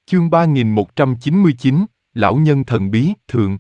Chương 3199, Lão nhân thần bí, thượng.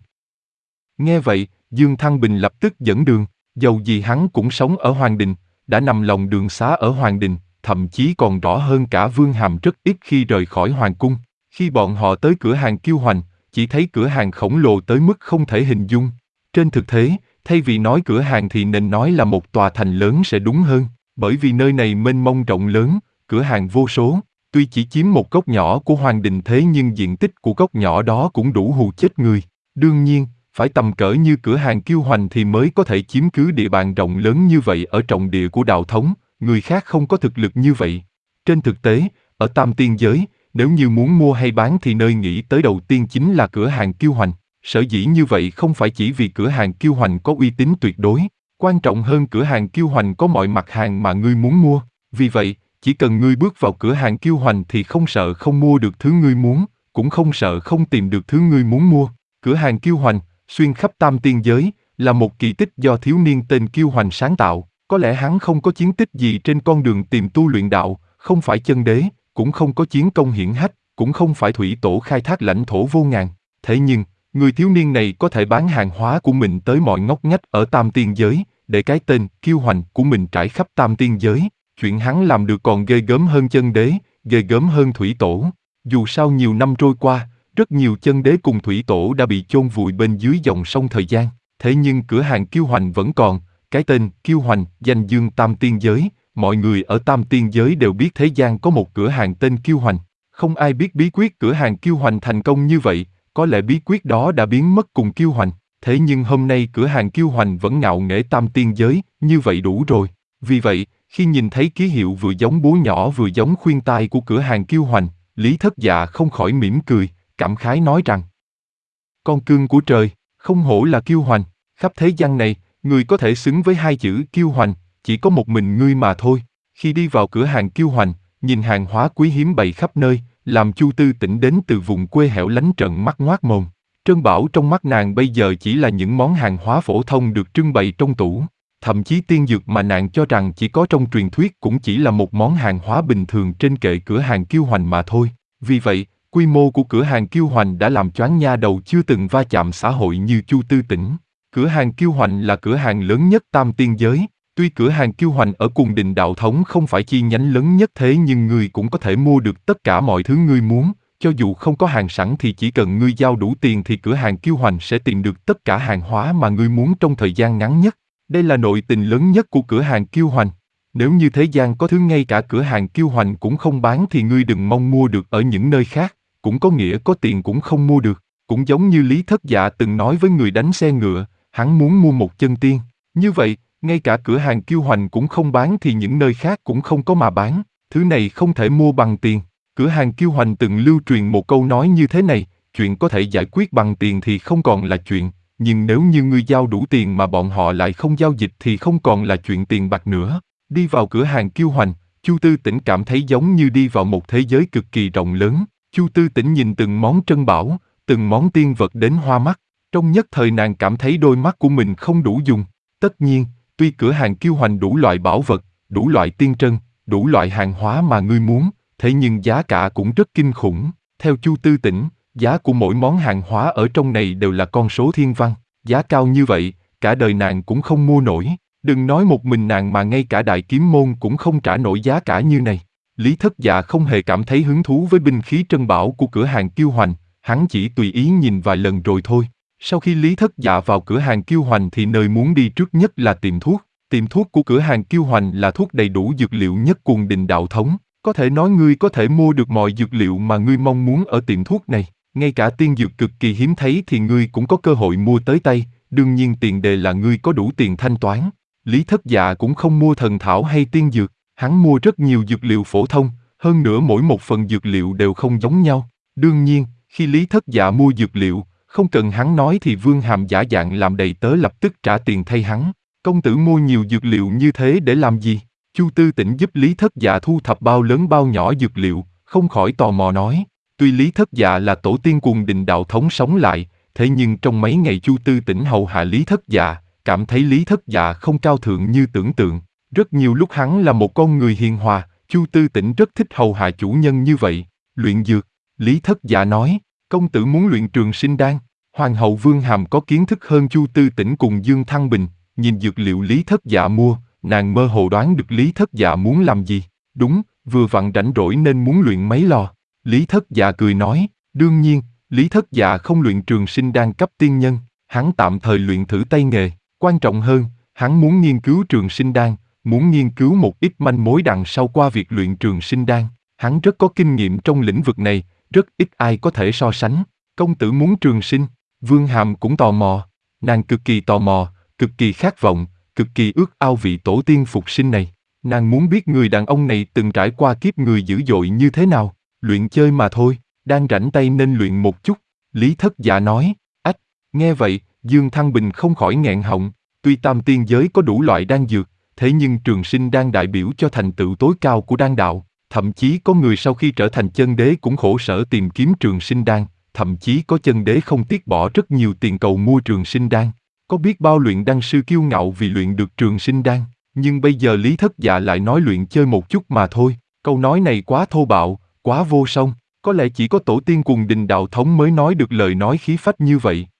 Nghe vậy, Dương Thăng Bình lập tức dẫn đường, dầu gì hắn cũng sống ở Hoàng Đình, đã nằm lòng đường xá ở Hoàng Đình, thậm chí còn rõ hơn cả Vương Hàm rất ít khi rời khỏi Hoàng cung. Khi bọn họ tới cửa hàng Kiêu Hoành, chỉ thấy cửa hàng khổng lồ tới mức không thể hình dung. Trên thực tế, thay vì nói cửa hàng thì nên nói là một tòa thành lớn sẽ đúng hơn, bởi vì nơi này mênh mông rộng lớn, cửa hàng vô số. Tuy chỉ chiếm một góc nhỏ của Hoàng Đình thế nhưng diện tích của góc nhỏ đó cũng đủ hù chết người. Đương nhiên, phải tầm cỡ như cửa hàng Kiêu Hoành thì mới có thể chiếm cứ địa bàn rộng lớn như vậy ở trọng địa của đạo thống, người khác không có thực lực như vậy. Trên thực tế, ở Tam Tiên Giới, nếu như muốn mua hay bán thì nơi nghĩ tới đầu tiên chính là cửa hàng Kiêu Hoành. Sở dĩ như vậy không phải chỉ vì cửa hàng Kiêu Hoành có uy tín tuyệt đối, quan trọng hơn cửa hàng Kiêu Hoành có mọi mặt hàng mà ngươi muốn mua. Vì vậy, chỉ cần ngươi bước vào cửa hàng Kiêu Hoành thì không sợ không mua được thứ ngươi muốn, cũng không sợ không tìm được thứ ngươi muốn mua. Cửa hàng Kiêu Hoành, xuyên khắp Tam Tiên Giới, là một kỳ tích do thiếu niên tên Kiêu Hoành sáng tạo. Có lẽ hắn không có chiến tích gì trên con đường tìm tu luyện đạo, không phải chân đế, cũng không có chiến công hiển hách, cũng không phải thủy tổ khai thác lãnh thổ vô ngàn. Thế nhưng, người thiếu niên này có thể bán hàng hóa của mình tới mọi ngóc ngách ở Tam Tiên Giới, để cái tên Kiêu Hoành của mình trải khắp Tam Tiên Giới. Chuyện hắn làm được còn ghê gớm hơn chân đế, ghê gớm hơn thủy tổ. Dù sao nhiều năm trôi qua, rất nhiều chân đế cùng thủy tổ đã bị chôn vùi bên dưới dòng sông thời gian. Thế nhưng cửa hàng Kiêu Hoành vẫn còn, cái tên Kiêu Hoành danh dương Tam Tiên Giới, mọi người ở Tam Tiên Giới đều biết thế gian có một cửa hàng tên Kiêu Hoành. Không ai biết bí quyết cửa hàng Kiêu Hoành thành công như vậy, có lẽ bí quyết đó đã biến mất cùng Kiêu Hoành. Thế nhưng hôm nay cửa hàng Kiêu Hoành vẫn ngạo nghễ Tam Tiên Giới, như vậy đủ rồi. Vì vậy, khi nhìn thấy ký hiệu vừa giống búa nhỏ vừa giống khuyên tai của cửa hàng Kiêu Hoành, Lý Thất Dạ không khỏi mỉm cười, cảm khái nói rằng: Con cưng của trời, không hổ là Kiêu Hoành, khắp thế gian này, người có thể xứng với hai chữ Kiêu Hoành, chỉ có một mình ngươi mà thôi. Khi đi vào cửa hàng Kiêu Hoành, nhìn hàng hóa quý hiếm bày khắp nơi, làm Chu Tư Tĩnh đến từ vùng quê hẻo lánh trợn mắt ngoác mồm. Trân bảo trong mắt nàng bây giờ chỉ là những món hàng hóa phổ thông được trưng bày trong tủ. Thậm chí tiên dược mà nàng cho rằng chỉ có trong truyền thuyết cũng chỉ là một món hàng hóa bình thường trên kệ cửa hàng Kiêu Hoành mà thôi. Vì vậy, quy mô của cửa hàng Kiêu Hoành đã làm choáng nha đầu chưa từng va chạm xã hội như Chu Tư Tĩnh. Cửa hàng Kiêu Hoành là cửa hàng lớn nhất Tam Tiên Giới. Tuy cửa hàng Kiêu Hoành ở Cùng Đình Đạo Thống không phải chi nhánh lớn nhất thế nhưng ngươi cũng có thể mua được tất cả mọi thứ ngươi muốn. Cho dù không có hàng sẵn thì chỉ cần ngươi giao đủ tiền thì cửa hàng Kiêu Hoành sẽ tìm được tất cả hàng hóa mà ngươi muốn trong thời gian ngắn nhất. Đây là nội tình lớn nhất của cửa hàng Kiêu Hoành. Nếu như thế gian có thứ ngay cả cửa hàng Kiêu Hoành cũng không bán thì ngươi đừng mong mua được ở những nơi khác, cũng có nghĩa có tiền cũng không mua được. Cũng giống như Lý Thất Dạ từng nói với người đánh xe ngựa, hắn muốn mua một chân tiên. Như vậy, ngay cả cửa hàng Kiêu Hoành cũng không bán thì những nơi khác cũng không có mà bán. Thứ này không thể mua bằng tiền. Cửa hàng Kiêu Hoành từng lưu truyền một câu nói như thế này: chuyện có thể giải quyết bằng tiền thì không còn là chuyện, nhưng nếu như ngươi giao đủ tiền mà bọn họ lại không giao dịch thì không còn là chuyện tiền bạc nữa. Đi vào cửa hàng Kiêu Hoành, Chu Tư Tĩnh cảm thấy giống như đi vào một thế giới cực kỳ rộng lớn. Chu Tư Tĩnh nhìn từng món trân bảo, từng món tiên vật đến hoa mắt. Trong nhất thời nàng cảm thấy đôi mắt của mình không đủ dùng. Tất nhiên, tuy cửa hàng Kiêu Hoành đủ loại bảo vật, đủ loại tiên trân, đủ loại hàng hóa mà ngươi muốn, thế nhưng giá cả cũng rất kinh khủng. Theo Chu Tư Tĩnh, giá của mỗi món hàng hóa ở trong này đều là con số thiên văn. Giá cao như vậy, cả đời nàng cũng không mua nổi. Đừng nói một mình nàng mà ngay cả Đại Kiếm Môn cũng không trả nổi giá cả như này. Lý Thất Dạ không hề cảm thấy hứng thú với binh khí trân bảo của cửa hàng Kiêu Hoành, hắn chỉ tùy ý nhìn vài lần rồi thôi. Sau khi Lý Thất Dạ vào cửa hàng Kiêu Hoành thì nơi muốn đi trước nhất là tiệm thuốc. Tiệm thuốc của cửa hàng Kiêu Hoành là thuốc đầy đủ dược liệu nhất Cuồng Đình Đạo Thống. Có thể nói ngươi có thể mua được mọi dược liệu mà ngươi mong muốn ở tiệm thuốc này. Ngay cả tiên dược cực kỳ hiếm thấy thì ngươi cũng có cơ hội mua tới tay, đương nhiên tiền đề là ngươi có đủ tiền thanh toán. Lý Thất Dạ cũng không mua thần thảo hay tiên dược, hắn mua rất nhiều dược liệu phổ thông, hơn nữa mỗi một phần dược liệu đều không giống nhau. Đương nhiên, khi Lý Thất Dạ mua dược liệu, không cần hắn nói thì Vương Hàm giả dạng làm đầy tớ lập tức trả tiền thay hắn. Công tử mua nhiều dược liệu như thế để làm gì? Chu Tư Tĩnh giúp Lý Thất Dạ thu thập bao lớn bao nhỏ dược liệu, không khỏi tò mò nói. Tuy Lý Thất Dạ là tổ tiên Cuồng Đình Đạo Thống sống lại, thế nhưng trong mấy ngày Chu Tư Tĩnh hầu hạ Lý Thất Dạ, cảm thấy Lý Thất Dạ không cao thượng như tưởng tượng. Rất nhiều lúc hắn là một con người hiền hòa, Chu Tư Tĩnh rất thích hầu hạ chủ nhân như vậy. Luyện dược. Lý Thất Dạ nói, công tử muốn luyện trường sinh đan. Hoàng hậu Vương Hàm có kiến thức hơn Chu Tư Tĩnh cùng Dương Thăng Bình, nhìn dược liệu Lý Thất Dạ mua, nàng mơ hồ đoán được Lý Thất Dạ muốn làm gì. Đúng, vừa vặn rảnh rỗi nên muốn luyện mấy lò. Lý Thất Dạ cười nói, đương nhiên, Lý Thất Dạ không luyện trường sinh đan cấp tiên nhân, hắn tạm thời luyện thử tay nghề, quan trọng hơn, hắn muốn nghiên cứu trường sinh đan, muốn nghiên cứu một ít manh mối đằng sau qua việc luyện trường sinh đan. Hắn rất có kinh nghiệm trong lĩnh vực này, rất ít ai có thể so sánh. Công tử muốn trường sinh, Vương Hàm cũng tò mò, nàng cực kỳ tò mò, cực kỳ khát vọng, cực kỳ ước ao vị tổ tiên phục sinh này. Nàng muốn biết người đàn ông này từng trải qua kiếp người dữ dội như thế nào, luyện chơi mà thôi, đang rảnh tay nên luyện một chút. Lý Thất Dạ nói, ách, nghe vậy, Dương Thăng Bình không khỏi nghẹn họng, tuy tam tiên giới có đủ loại đan dược, thế nhưng trường sinh đan đại biểu cho thành tựu tối cao của đan đạo, thậm chí có người sau khi trở thành chân đế cũng khổ sở tìm kiếm trường sinh đan, thậm chí có chân đế không tiếc bỏ rất nhiều tiền cầu mua trường sinh đan. Có biết bao luyện đan sư kiêu ngạo vì luyện được trường sinh đan, nhưng bây giờ Lý Thất Dạ lại nói luyện chơi một chút mà thôi, câu nói này quá thô bạo, quá vô song, có lẽ chỉ có tổ tiên cùng đình đạo thống mới nói được lời nói khí phách như vậy.